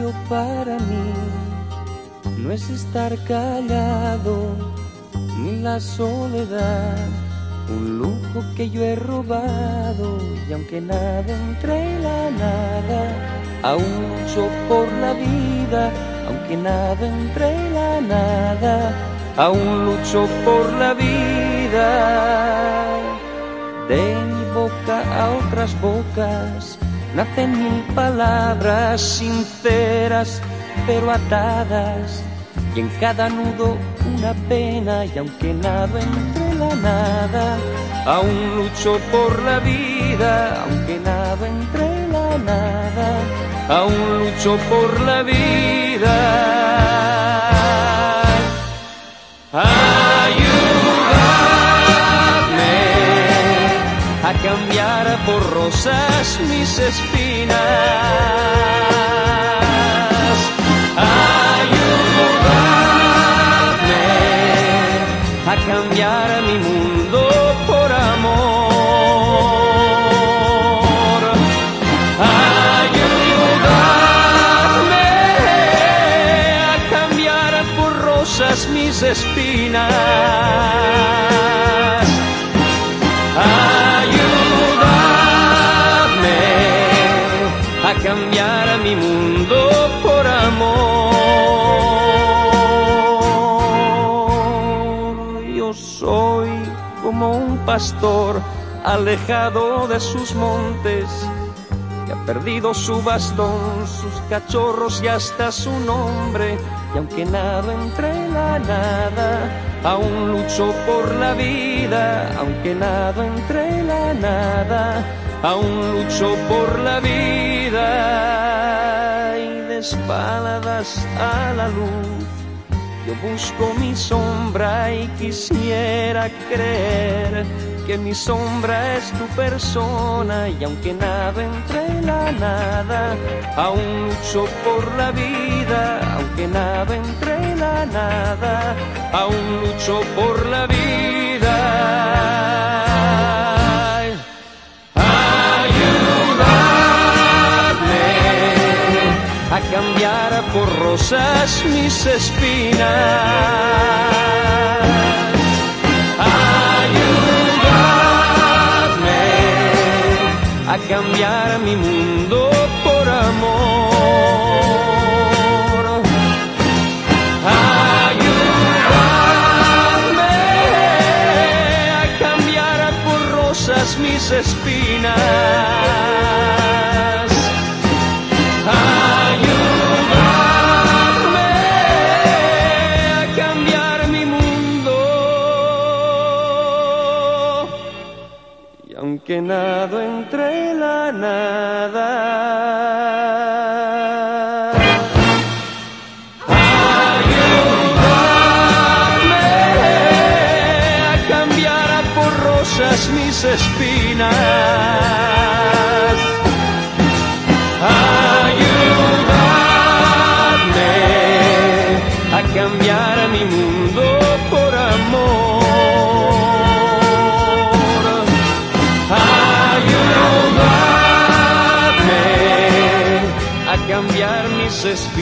éxito para mí no es estar callado, ni la soledad, un lujo que yo he robado. Y aunque nada entre la nada, aún lucho por la vida. Aunque nada entre la nada, aún lucho por la vida. De mi boca a otras bocas nacen mil palabras sinceras pero atadas, y en cada nudo una pena. Y aunque nado entre la nada, aún lucho por la vida. Aunque nado entre la nada, aún lucho por la vida. Ayúdame a cambiar por rosas mis espinas. Ayúdame a cambiar mi mundo por amor. Ayúdame a cambiar por rosas mis espinas. Ayúdame a cambiar mi mundo por amor. Yo soy como un pastor alejado de sus montes, que ha perdido su bastón, sus cachorros y hasta su nombre. Y aunque nado entre la nada, aún lucho por la vida. Aunque nado entre la nada, aún lucho por la vida. Y de espaldas a la luz yo busco mi sombra y quisiera creer que mi sombra es tu persona. Y aunque nado entre la nada, aún lucho por la vida. Aunque nado entre la nada, aún lucho por la vida. Ayúdame a cambiar por rosas mis espinas. A cambiar mi mundo por amor. Ayúdame a cambiar por rosas mis espinas. Ayúdame a cambiar mi mundo. Y aunque nado entre la nada, ayúdame a cambiar por rosas mis espinas. Ayúdame a cambiar mi mundo por amor. Ayúdame a cambiar mis espinas.